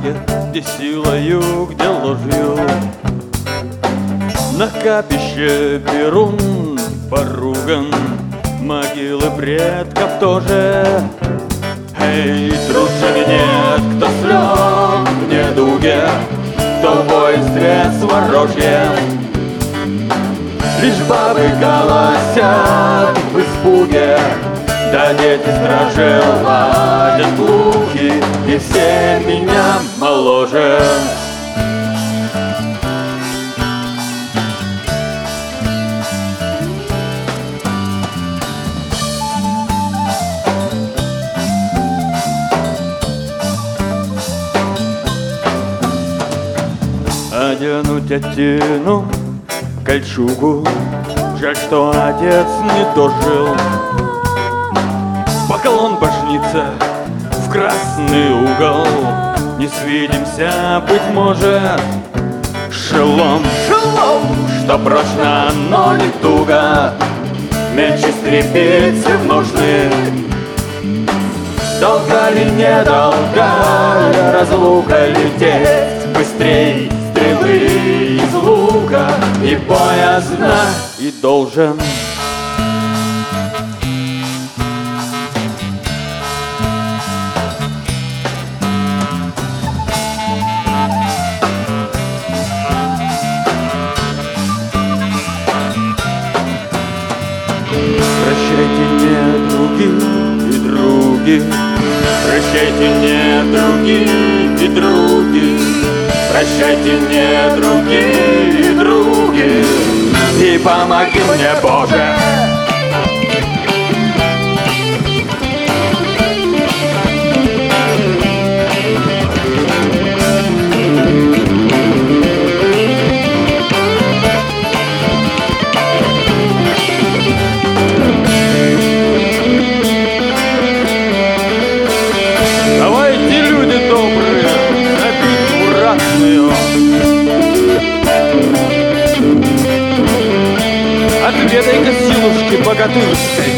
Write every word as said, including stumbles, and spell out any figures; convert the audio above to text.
дороге, где силою, где ложью. На капище Перун поруган, могилы предков тоже. Эй, дружины нет, кто слег в недуге, кто в воинстве с ворожьем. Лишь бабы голосят в испуге, да дети стражи ладят луки, и все меня моложе. Одену тятину кольчугу, жаль, что отец не дожил. Поклон божница в красный угол, не свидимся, быть может. Шелом, шелом, что прочно, но не туго, меч истребится в ножны. Долго ли, недолго разлука, лететь быстрей стрелы из лука, и боязно, и должен. Прощайте, недруги и други, прощайте, недруги и други, прощайте, недруги и други, и помоги мне, Боже. Давайте, люди добрые, на битву ратную, отведай-ка силушки богатырской.